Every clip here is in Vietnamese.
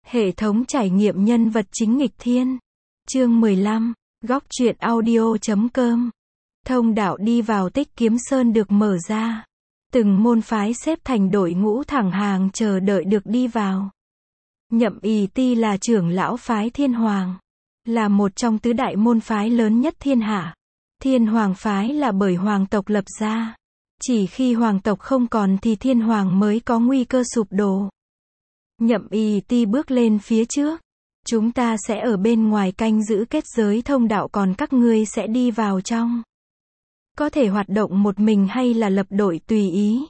Hệ thống trải nghiệm nhân vật chính nghịch thiên. Chương 15, góc truyện audio.com. Thông đạo đi vào Tích Kiếm Sơn được mở ra. Từng môn phái xếp thành đội ngũ thẳng hàng chờ đợi được đi vào. Nhậm Ỳ Ti là trưởng lão phái Thiên Hoàng, là một trong tứ đại môn phái lớn nhất thiên hạ. Thiên Hoàng phái là bởi hoàng tộc lập ra. Chỉ khi hoàng tộc không còn thì Thiên Hoàng mới có nguy cơ sụp đổ. Nhậm Ỳ Ti bước lên phía trước. Chúng ta sẽ ở bên ngoài canh giữ kết giới thông đạo, còn các ngươi sẽ đi vào trong. Có thể hoạt động một mình hay là lập đội tùy ý.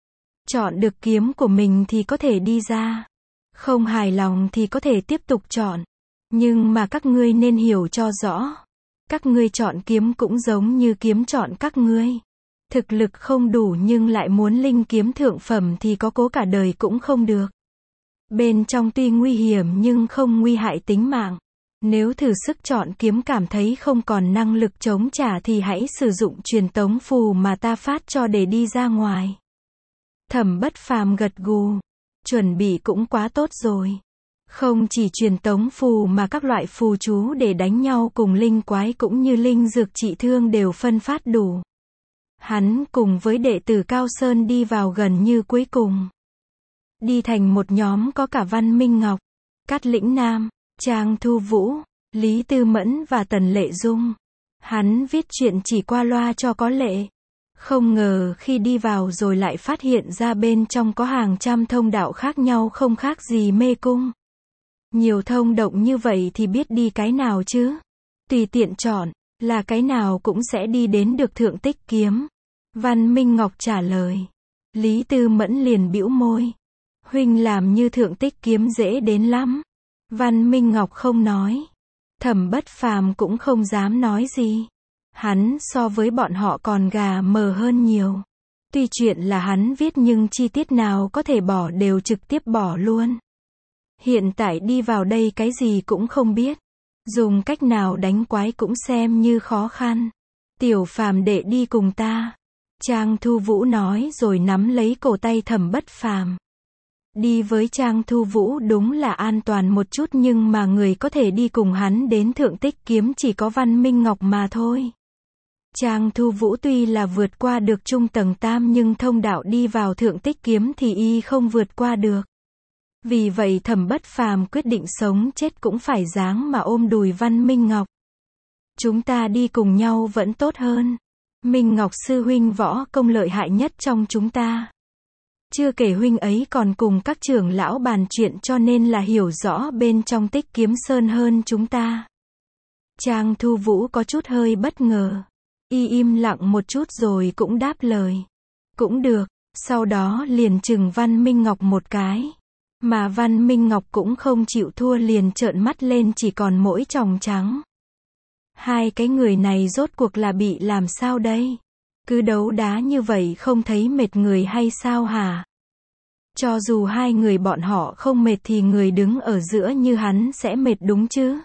Chọn được kiếm của mình thì có thể đi ra. Không hài lòng thì có thể tiếp tục chọn. Nhưng mà các ngươi nên hiểu cho rõ. Các ngươi chọn kiếm cũng giống như kiếm chọn các ngươi. Thực lực không đủ nhưng lại muốn linh kiếm thượng phẩm thì có cố cả đời cũng không được. Bên trong tuy nguy hiểm nhưng không nguy hại tính mạng. Nếu thử sức chọn kiếm cảm thấy không còn năng lực chống trả thì hãy sử dụng truyền tống phù mà ta phát cho để đi ra ngoài. Thẩm Bất Phàm gật gù. Chuẩn bị cũng quá tốt rồi. Không chỉ truyền tống phù mà các loại phù chú để đánh nhau cùng linh quái cũng như linh dược trị thương đều phân phát đủ. Hắn cùng với đệ tử Cao Sơn đi vào gần như cuối cùng. Đi thành một nhóm có cả Văn Minh Ngọc, Cát Lĩnh Nam, Trang Thu Vũ, Lý Tư Mẫn và Tần Lệ Dung. Hắn viết chuyện chỉ qua loa cho có lệ. Không ngờ khi đi vào rồi lại phát hiện ra bên trong có hàng trăm thông đạo khác nhau, không khác gì mê cung. Nhiều thông động như vậy thì biết đi cái nào chứ? Tùy tiện chọn, là cái nào cũng sẽ đi đến được Thượng Tích Kiếm. Văn Minh Ngọc trả lời. Lý Tư Mẫn liền bĩu môi. Huynh làm như Thượng Tích Kiếm dễ đến lắm. Văn Minh Ngọc không nói. Thẩm Bất Phàm cũng không dám nói gì. Hắn so với bọn họ còn gà mờ hơn nhiều. Tuy chuyện là hắn viết nhưng chi tiết nào có thể bỏ đều trực tiếp bỏ luôn. Hiện tại đi vào đây cái gì cũng không biết. Dùng cách nào đánh quái cũng xem như khó khăn. Tiểu Phàm đệ đi cùng ta. Trang Thu Vũ nói rồi nắm lấy cổ tay Thẩm Bất Phàm. Đi với Trang Thu Vũ đúng là an toàn một chút, nhưng mà người có thể đi cùng hắn đến Thượng Tích Kiếm chỉ có Văn Minh Ngọc mà thôi. Trang Thu Vũ tuy là vượt qua được trung tầng tam nhưng thông đạo đi vào Thượng Tích Kiếm thì y không vượt qua được. Vì vậy Thẩm Bất Phàm quyết định sống chết cũng phải dáng mà ôm đùi Văn Minh Ngọc. Chúng ta đi cùng nhau vẫn tốt hơn. Minh Ngọc sư huynh võ công lợi hại nhất trong chúng ta. Chưa kể huynh ấy còn cùng các trưởng lão bàn chuyện cho nên là hiểu rõ bên trong Tích Kiếm Sơn hơn chúng ta. Trang Thu Vũ có chút hơi bất ngờ. Y im lặng một chút rồi cũng đáp lời. Cũng được, sau đó liền chừng Văn Minh Ngọc một cái. Mà Văn Minh Ngọc cũng không chịu thua, liền trợn mắt lên chỉ còn mỗi tròng trắng. Hai cái người này rốt cuộc là bị làm sao đây? Cứ đấu đá như vậy không thấy mệt người hay sao hả? Cho dù hai người bọn họ không mệt thì người đứng ở giữa như hắn sẽ mệt đúng chứ?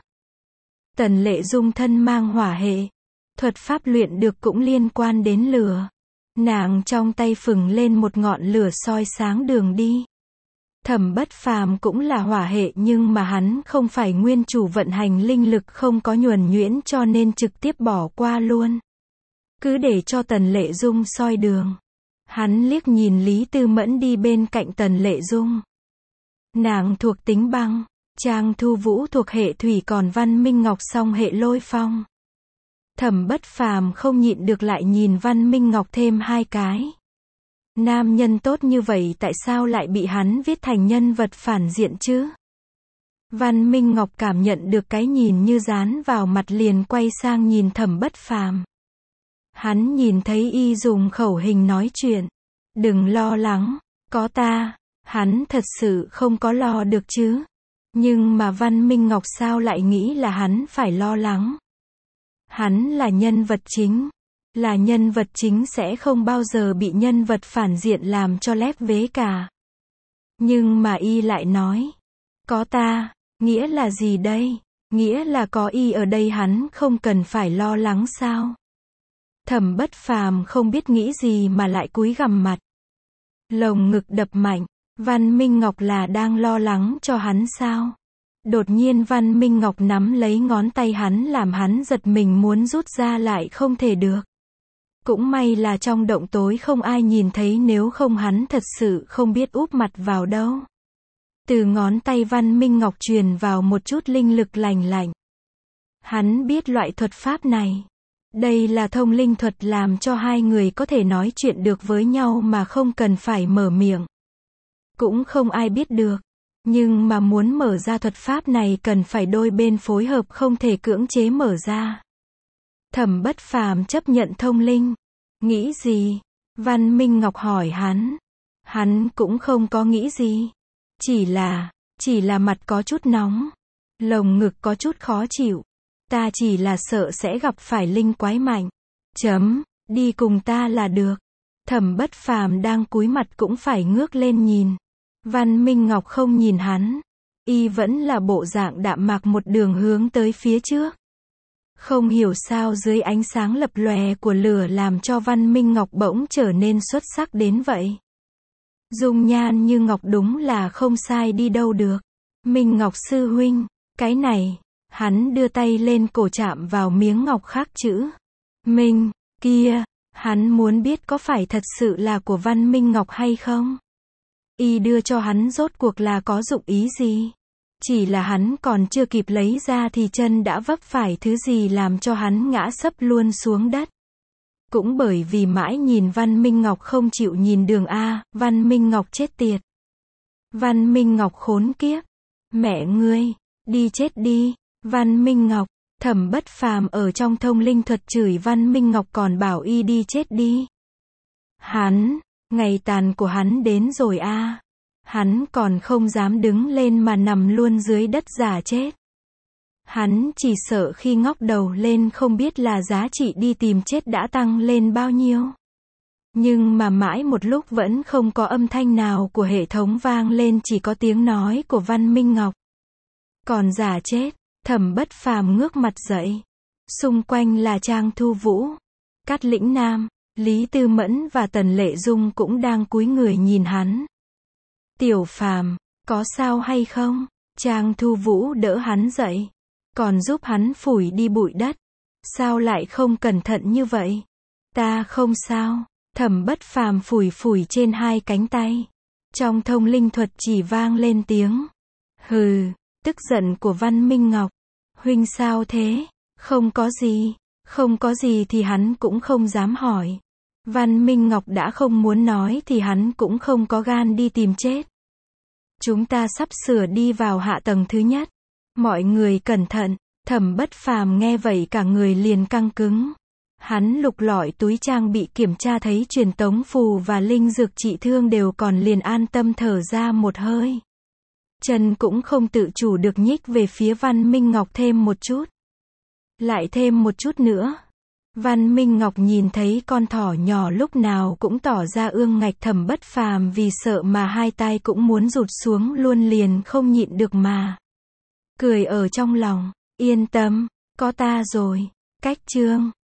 Tần Lệ Dung thân mang hỏa hệ. Thuật pháp luyện được cũng liên quan đến lửa. Nàng trong tay phừng lên một ngọn lửa soi sáng đường đi. Thẩm Bất Phàm cũng là hỏa hệ nhưng mà hắn không phải nguyên chủ vận hành linh lực không có nhuần nhuyễn cho nên trực tiếp bỏ qua luôn. Cứ để cho Tần Lệ Dung soi đường. Hắn liếc nhìn Lý Tư Mẫn đi bên cạnh Tần Lệ Dung. Nàng thuộc tính băng, Trang Thu Vũ thuộc hệ thủy, còn Văn Minh Ngọc song hệ lôi phong. Thẩm Bất Phàm không nhịn được lại nhìn Văn Minh Ngọc thêm hai cái. Nam nhân tốt như vậy tại sao lại bị hắn viết thành nhân vật phản diện chứ? Văn Minh Ngọc cảm nhận được cái nhìn như dán vào mặt liền quay sang nhìn Thẩm Bất Phàm. Hắn nhìn thấy y dùng khẩu hình nói chuyện. Đừng lo lắng, có ta. Hắn thật sự không có lo được chứ. Nhưng mà Văn Minh Ngọc sao lại nghĩ là hắn phải lo lắng? Hắn là nhân vật chính. Là nhân vật chính sẽ không bao giờ bị nhân vật phản diện làm cho lép vế cả. Nhưng mà y lại nói. Có ta, nghĩa là gì đây? Nghĩa là có y ở đây hắn không cần phải lo lắng sao? Thẩm Bất Phàm không biết nghĩ gì mà lại cúi gằm mặt. Lồng ngực đập mạnh. Văn Minh Ngọc là đang lo lắng cho hắn sao? Đột nhiên Văn Minh Ngọc nắm lấy ngón tay hắn làm hắn giật mình muốn rút ra lại không thể được. Cũng may là trong động tối không ai nhìn thấy nếu không hắn thật sự không biết úp mặt vào đâu. Từ ngón tay Văn Minh Ngọc truyền vào một chút linh lực lành lạnh. Hắn biết loại thuật pháp này. Đây là thông linh thuật làm cho hai người có thể nói chuyện được với nhau mà không cần phải mở miệng. Cũng không ai biết được. Nhưng mà muốn mở ra thuật pháp này cần phải đôi bên phối hợp không thể cưỡng chế mở ra. Thẩm Bất Phàm chấp nhận thông linh. Nghĩ gì? Văn Minh Ngọc hỏi hắn. Hắn cũng không có nghĩ gì. Chỉ là mặt có chút nóng. Lồng ngực có chút khó chịu. Ta chỉ là sợ sẽ gặp phải linh quái mạnh. Đi cùng ta là được. Thẩm Bất Phàm đang cúi mặt cũng phải ngước lên nhìn. Văn Minh Ngọc không nhìn hắn. Y vẫn là bộ dạng đạm mạc một đường hướng tới phía trước. Không hiểu sao dưới ánh sáng lập lòe của lửa làm cho Văn Minh Ngọc bỗng trở nên xuất sắc đến vậy. Dung nhan như ngọc đúng là không sai đi đâu được. Minh Ngọc sư huynh, cái này, hắn đưa tay lên cổ chạm vào miếng ngọc khắc chữ. Minh, kia, hắn muốn biết có phải thật sự là của Văn Minh Ngọc hay không? Y đưa cho hắn rốt cuộc là có dụng ý gì? Chỉ là hắn còn chưa kịp lấy ra thì chân đã vấp phải thứ gì làm cho hắn ngã sấp luôn xuống đất. Cũng bởi vì mãi nhìn Văn Minh Ngọc không chịu nhìn đường A, Văn Minh Ngọc chết tiệt. Văn Minh Ngọc khốn kiếp. Mẹ ngươi, đi chết đi. Văn Minh Ngọc, Thẩm Bất Phàm ở trong thông linh thuật chửi Văn Minh Ngọc còn bảo y đi chết đi. Ngày tàn của hắn đến rồi a. Hắn còn không dám đứng lên mà nằm luôn dưới đất giả chết. Hắn chỉ sợ khi ngóc đầu lên không biết là giá trị đi tìm chết đã tăng lên bao nhiêu. Nhưng mà mãi một lúc vẫn không có âm thanh nào của hệ thống vang lên, chỉ có tiếng nói của Văn Minh Ngọc. Còn giả chết, Thẩm Bất Phàm ngước mặt dậy. Xung quanh là Trang Thu Vũ, Cát Lĩnh Nam, Lý Tư Mẫn và Tần Lệ Dung cũng đang cúi người nhìn hắn. Tiểu Phàm, có sao hay không? Trang Thu Vũ đỡ hắn dậy, còn giúp hắn phủi đi bụi đất. Sao lại không cẩn thận như vậy? Ta không sao. Thẩm Bất Phàm phủi phủi trên hai cánh tay. Trong thông linh thuật chỉ vang lên tiếng hừ, tức giận của Văn Minh Ngọc. Huynh sao thế? Không có gì thì hắn cũng không dám hỏi. Văn Minh Ngọc đã không muốn nói thì hắn cũng không có gan đi tìm chết. Chúng ta sắp sửa đi vào hạ tầng thứ nhất. Mọi người cẩn thận. Thẩm Bất Phàm nghe vậy cả người liền căng cứng. Hắn lục lọi túi trang bị kiểm tra thấy truyền tống phù và linh dược trị thương đều còn liền an tâm thở ra một hơi. Chân cũng không tự chủ được nhích về phía Văn Minh Ngọc thêm một chút. Lại thêm một chút nữa. Văn Minh Ngọc nhìn thấy con thỏ nhỏ lúc nào cũng tỏ ra ương ngạch. Thẩm Bất Phàm vì sợ mà hai tay cũng muốn rụt xuống luôn, liền không nhịn được mà cười ở trong lòng. Yên tâm, có ta rồi. Cách chương